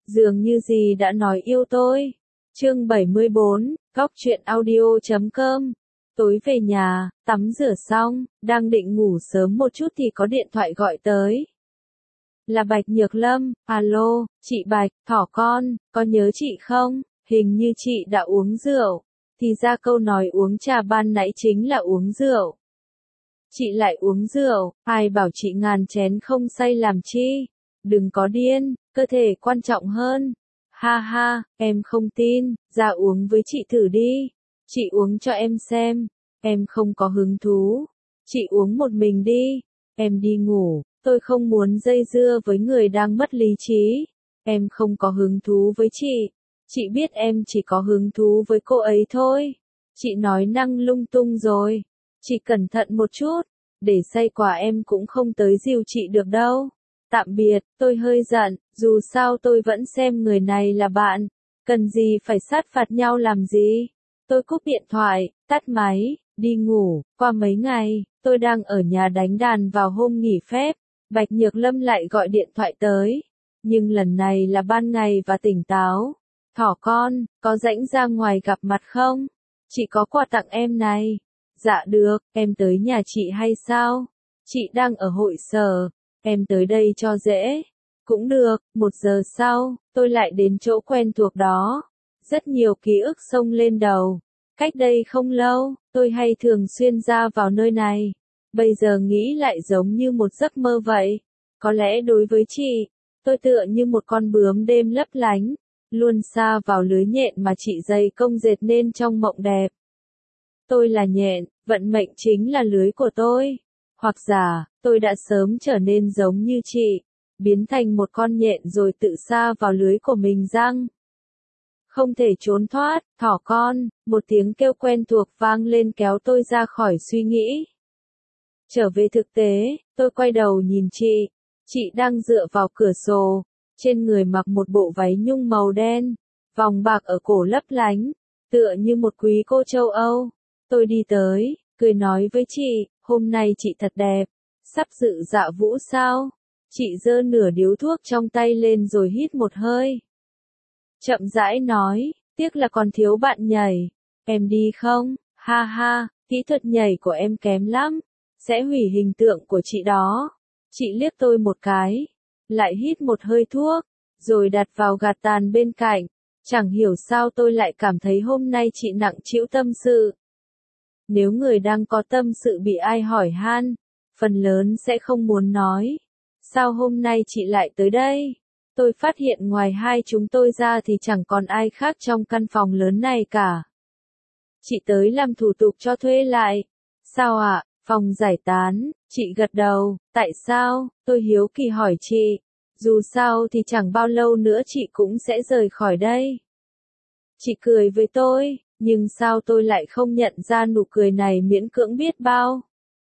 Dường như gì đã nói yêu tôi. Chương 74, Góc truyện audio.com. Tối về nhà, tắm rửa xong, đang định ngủ sớm một chút thì có điện thoại gọi tới. Là Bạch Nhược Lâm. Alo, chị Bạch, thỏ con, có nhớ chị không? Hình như chị đã uống rượu. Thì ra câu nói uống trà ban nãy chính là uống rượu. Chị lại uống rượu, ai bảo chị ngàn chén không say làm chi? Đừng có điên, cơ thể quan trọng hơn. Ha ha, em không tin, ra uống với chị thử đi. Chị uống cho em xem. Em không có hứng thú. Chị uống một mình đi. Em đi ngủ, tôi không muốn dây dưa với người đang mất lý trí. Em không có hứng thú với chị. Chị biết em chỉ có hứng thú với cô ấy thôi. Chị nói năng lung tung rồi. Chị cẩn thận một chút. Để say quá em cũng không tới dìu chị được đâu. Tạm biệt, tôi hơi giận, dù sao tôi vẫn xem người này là bạn. Cần gì phải sát phạt nhau làm gì? Tôi cúp điện thoại, tắt máy, đi ngủ. Qua mấy ngày, tôi đang ở nhà đánh đàn vào hôm nghỉ phép. Bạch Nhược Lâm lại gọi điện thoại tới. Nhưng lần này là ban ngày và tỉnh táo. Thỏ con, có rảnh ra ngoài gặp mặt không? Chị có quà tặng em này. Dạ được, em tới nhà chị hay sao? Chị đang ở hội sở. Em tới đây cho dễ. Cũng được, 1 giờ sau, tôi lại đến chỗ quen thuộc đó. Rất nhiều ký ức xông lên đầu. Cách đây không lâu, tôi hay thường xuyên ra vào nơi này. Bây giờ nghĩ lại giống như một giấc mơ vậy. Có lẽ đối với chị, tôi tựa như một con bướm đêm lấp lánh, luôn sa vào lưới nhện mà chị dày công dệt nên trong mộng đẹp. Tôi là nhện, vận mệnh chính là lưới của tôi. Hoặc giả, tôi đã sớm trở nên giống như chị, biến thành một con nhện rồi tự sa vào lưới của mình răng. Không thể trốn thoát, thỏ con, một tiếng kêu quen thuộc vang lên kéo tôi ra khỏi suy nghĩ. Trở về thực tế, tôi quay đầu nhìn chị. Chị đang dựa vào cửa sổ, trên người mặc một bộ váy nhung màu đen, vòng bạc ở cổ lấp lánh, tựa như một quý cô châu Âu. Tôi đi tới, cười nói với chị, hôm nay chị thật đẹp, sắp dự dạ vũ sao? Chị giơ nửa điếu thuốc trong tay lên rồi hít một hơi. Chậm rãi nói, tiếc là còn thiếu bạn nhảy, em đi không? Ha ha, kỹ thuật nhảy của em kém lắm, sẽ hủy hình tượng của chị đó. Chị liếc tôi một cái, lại hít một hơi thuốc, rồi đặt vào gạt tàn bên cạnh. Chẳng hiểu sao tôi lại cảm thấy hôm nay chị nặng trĩu tâm sự. Nếu người đang có tâm sự bị ai hỏi han, phần lớn sẽ không muốn nói. Sao hôm nay chị lại tới đây? Tôi phát hiện ngoài hai chúng tôi ra thì chẳng còn ai khác trong căn phòng lớn này cả. Chị tới làm thủ tục cho thuê lại. Sao ạ? Phòng giải tán. Chị gật đầu. Tại sao? Tôi hiếu kỳ hỏi chị. Dù sao thì chẳng bao lâu nữa chị cũng sẽ rời khỏi đây. Chị cười với tôi, nhưng sao tôi lại không nhận ra nụ cười này miễn cưỡng biết bao.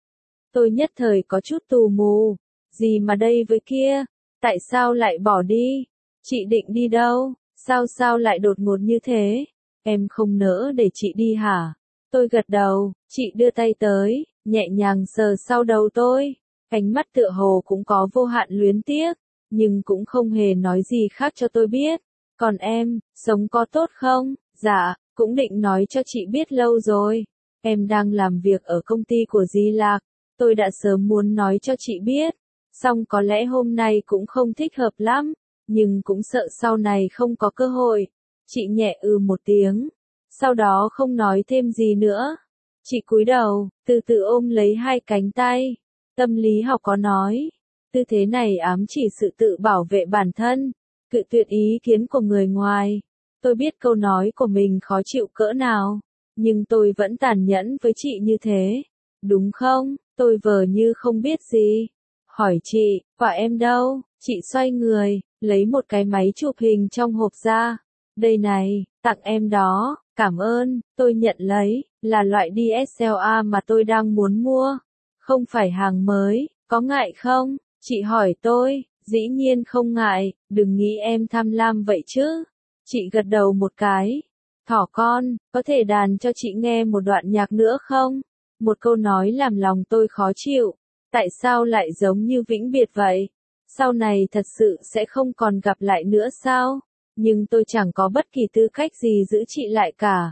Tôi nhất thời có chút tù mù. Gì mà đây với kia? Tại sao lại bỏ đi? Chị định đi đâu? Sao lại đột ngột như thế? Em không nỡ để chị đi hả? Tôi gật đầu, chị đưa tay tới, nhẹ nhàng sờ sau đầu tôi. Ánh mắt tựa hồ cũng có vô hạn luyến tiếc, nhưng cũng không hề nói gì khác cho tôi biết. Còn em, sống có tốt không? Dạ, cũng định nói cho chị biết lâu rồi. Em đang làm việc ở công ty của Di Lạc. Tôi đã sớm muốn nói cho chị biết. Song có lẽ hôm nay cũng không thích hợp lắm, nhưng cũng sợ sau này không có cơ hội. Chị nhẹ một tiếng, sau đó không nói thêm gì nữa. Chị cúi đầu, từ từ ôm lấy hai cánh tay. Tâm lý học có nói, tư thế này ám chỉ sự tự bảo vệ bản thân, cự tuyệt ý kiến của người ngoài. Tôi biết câu nói của mình khó chịu cỡ nào, nhưng tôi vẫn tàn nhẫn với chị như thế. Đúng không? Tôi vờ như không biết gì. Hỏi chị, quả em đâu? Chị xoay người, lấy một cái máy chụp hình trong hộp ra. Đây này, tặng em đó, cảm ơn, tôi nhận lấy, là loại DSLR mà tôi đang muốn mua. Không phải hàng mới, có ngại không? Chị hỏi tôi, dĩ nhiên không ngại, đừng nghĩ em tham lam vậy chứ. Chị gật đầu một cái. Thỏ con, có thể đàn cho chị nghe một đoạn nhạc nữa không? Một câu nói làm lòng tôi khó chịu. Tại sao lại giống như vĩnh biệt vậy? Sau này thật sự sẽ không còn gặp lại nữa sao? nhưng tôi chẳng có bất kỳ tư cách gì giữ chị lại cả.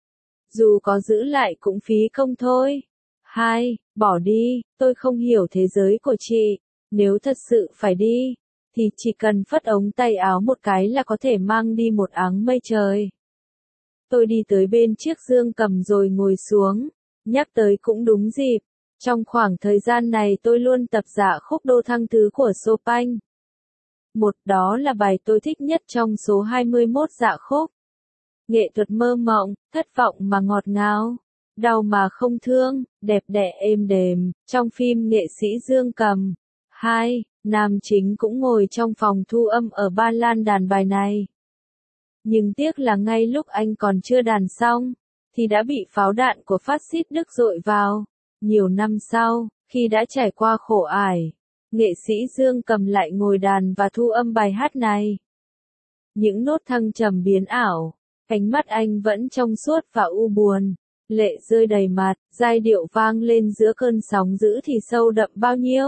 Dù có giữ lại cũng phí công thôi. 2. Bỏ đi, tôi không hiểu thế giới của chị. Nếu thật sự phải đi, thì chỉ cần phất ống tay áo một cái là có thể mang đi một áng mây trời. Tôi đi tới bên chiếc dương cầm rồi ngồi xuống. Nhắc tới cũng đúng dịp. Trong khoảng thời gian này tôi luôn tập dạ khúc Đô Thăng Thứ của Chopin. Một đó là bài tôi thích nhất trong số 21 dạ khúc. Nghệ thuật mơ mộng, thất vọng mà ngọt ngào, đau mà không thương, đẹp đẽ êm đềm, trong phim Nghệ sĩ Dương Cầm. 2. Nam chính cũng ngồi trong phòng thu âm ở Ba Lan đàn bài này. Nhưng tiếc là ngay lúc anh còn chưa đàn xong, thì đã bị pháo đạn của phát xít Đức dội vào. Nhiều năm sau, khi đã trải qua khổ ải, nghệ sĩ Dương Cầm lại ngồi đàn và thu âm bài hát này. Những nốt thăng trầm biến ảo, ánh mắt anh vẫn trong suốt và u buồn, lệ rơi đầy mặt, giai điệu vang lên giữa cơn sóng dữ thì sâu đậm bao nhiêu.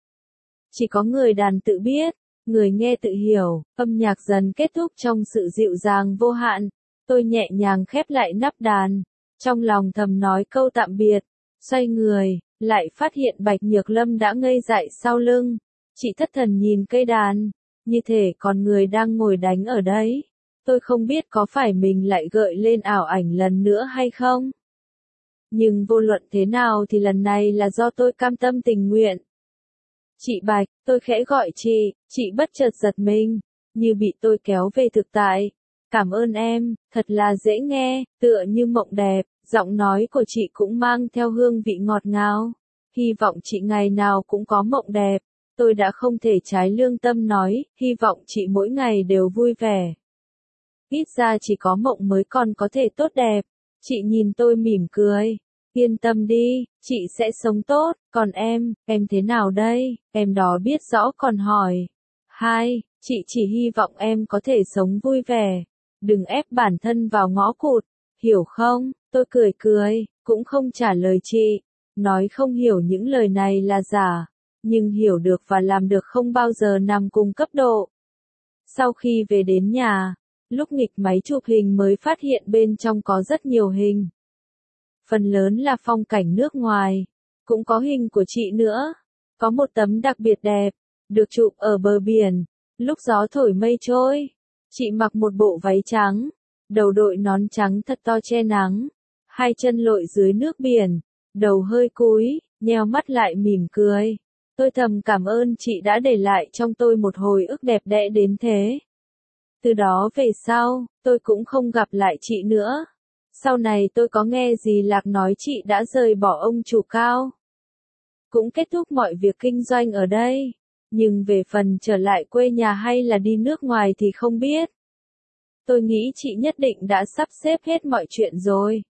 Chỉ có người đàn tự biết, người nghe tự hiểu, âm nhạc dần kết thúc trong sự dịu dàng vô hạn. Tôi nhẹ nhàng khép lại nắp đàn, trong lòng thầm nói câu tạm biệt, xoay người, lại phát hiện Bạch Nhược Lâm đã ngây dại sau lưng. Chị thất thần nhìn cây đàn, như thể còn người đang ngồi đánh ở đấy. Tôi không biết có phải mình lại gợi lên ảo ảnh lần nữa hay không. Nhưng vô luận thế nào thì lần này là do tôi cam tâm tình nguyện. Chị Bạch, tôi khẽ gọi chị bất chợt giật mình, như bị tôi kéo về thực tại. Cảm ơn em, thật là dễ nghe, tựa như mộng đẹp, giọng nói của chị cũng mang theo hương vị ngọt ngào. Hy vọng chị ngày nào cũng có mộng đẹp. Tôi đã không thể trái lương tâm nói, hy vọng chị mỗi ngày đều vui vẻ. Ít ra chỉ có mộng mới còn có thể tốt đẹp. Chị nhìn tôi mỉm cười. Yên tâm đi, chị sẽ sống tốt, còn em thế nào đây? Em đó biết rõ còn hỏi. 2. Chị chỉ hy vọng em có thể sống vui vẻ. Đừng ép bản thân vào ngõ cụt, hiểu không? Tôi cười, cũng không trả lời chị. Nói không hiểu những lời này là giả, nhưng hiểu được và làm được không bao giờ nằm cùng cấp độ. Sau khi về đến nhà, lúc nghịch máy chụp hình mới phát hiện bên trong có rất nhiều hình. Phần lớn là phong cảnh nước ngoài, cũng có hình của chị nữa. Có một tấm đặc biệt đẹp, được chụp ở bờ biển, lúc gió thổi mây trôi. Chị mặc một bộ váy trắng, đầu đội nón trắng thật to che nắng, hai chân lội dưới nước biển, đầu hơi cúi, nheo mắt lại mỉm cười. Tôi thầm cảm ơn chị đã để lại trong tôi một hồi ức đẹp đẽ đến thế. Từ đó về sau, tôi cũng không gặp lại chị nữa. Sau này tôi có nghe dì Lạc nói chị đã rời bỏ ông chủ Cao. Cũng kết thúc mọi việc kinh doanh ở đây. Nhưng về phần trở lại quê nhà hay là đi nước ngoài thì không biết. Tôi nghĩ chị nhất định đã sắp xếp hết mọi chuyện rồi.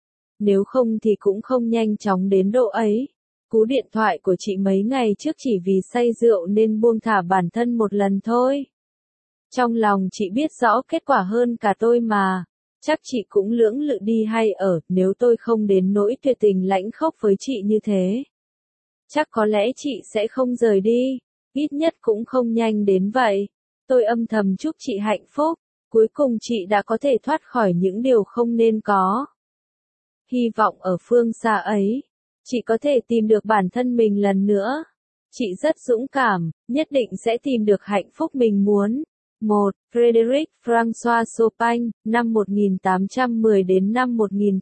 Nếu không thì cũng không nhanh chóng đến độ ấy. Cú điện thoại của chị mấy ngày trước chỉ vì say rượu nên buông thả bản thân một lần thôi. Trong lòng chị biết rõ kết quả hơn cả tôi mà. Chắc chị cũng lưỡng lự đi hay ở, nếu tôi không đến nỗi tuyệt tình lãnh khốc với chị như thế. Chắc có lẽ chị sẽ không rời đi, ít nhất cũng không nhanh đến vậy. Tôi âm thầm chúc chị hạnh phúc, cuối cùng chị đã có thể thoát khỏi những điều không nên có. Hy vọng ở phương xa ấy, chị có thể tìm được bản thân mình lần nữa. Chị rất dũng cảm, nhất định sẽ tìm được hạnh phúc mình muốn. 1. Frédéric François Chopin, năm 1810 đến năm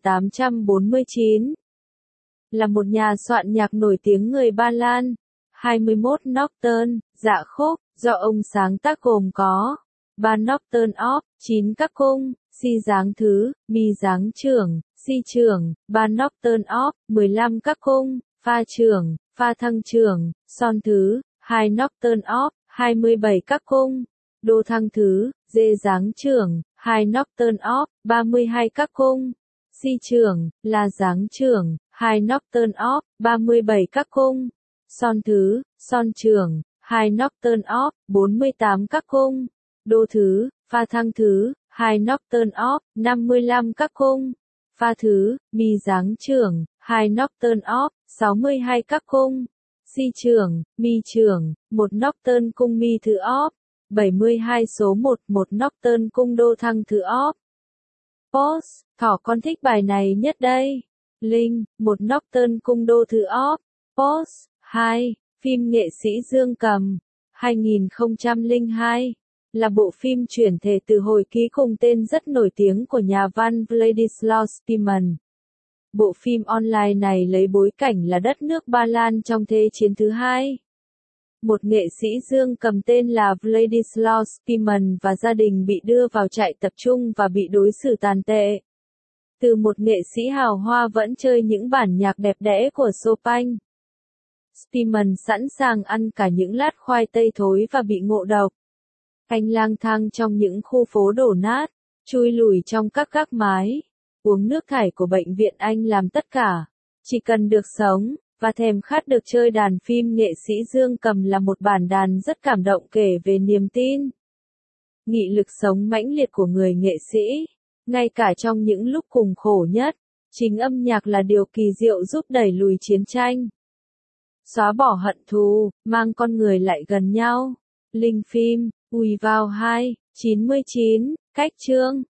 1849. Là một nhà soạn nhạc nổi tiếng người Ba Lan. 21 Nocturne, dạ khúc, do ông sáng tác gồm có 3 Nocturne op, 9 các cung, si dáng thứ, mi dáng trưởng, si trưởng, 3 Nocturne op, 15 các cung, pha trưởng, pha thăng trưởng, son thứ, 2 Nocturne op, 27 các cung. Đô thăng thứ, dê dáng trưởng, 2 Nocturne op, 32 các cung. Si trưởng, la dáng trưởng, 2 Nocturne op, 37 các cung. Son thứ, son trưởng, 2 Nocturne op, 48 các cung. Đô thứ, pha thăng thứ, 2 Nocturne op, 55 các cung. Pha thứ, mi dáng trưởng, 2 Nocturne op, 62 các cung. Si trưởng, mi trưởng, 1 Nocturne cung mi thứ op. 72 số 11 Norton cung đô thăng thứ óp. Post, thỏ con thích bài này nhất đây. Link, 1 Norton cung đô thứ óp. Post, 2. Phim nghệ sĩ Dương Cầm, 2002, là bộ phim chuyển thể từ hồi ký cùng tên rất nổi tiếng của nhà văn Władysław Szpiman. Bộ phim online này lấy bối cảnh là đất nước Ba Lan trong Thế chiến thứ hai. Một nghệ sĩ Dương Cầm tên là Władysław Szpiman và gia đình bị đưa vào trại tập trung và bị đối xử tàn tệ. Từ một nghệ sĩ hào hoa vẫn chơi những bản nhạc đẹp đẽ của Chopin, Szpiman sẵn sàng ăn cả những lát khoai tây thối và bị ngộ độc. Anh lang thang trong những khu phố đổ nát, chui lùi trong các gác mái, uống nước thải của bệnh viện. Anh làm tất cả, chỉ cần được sống, và thèm khát được chơi đàn. Phim nghệ sĩ Dương Cầm là một bản đàn rất cảm động kể về niềm tin, nghị lực sống mãnh liệt của người nghệ sĩ, ngay cả trong những lúc cùng khổ nhất. Chính âm nhạc là điều kỳ diệu giúp đẩy lùi chiến tranh, xóa bỏ hận thù, mang con người lại gần nhau. Link phim, ùi vào 2, 99, cách chương.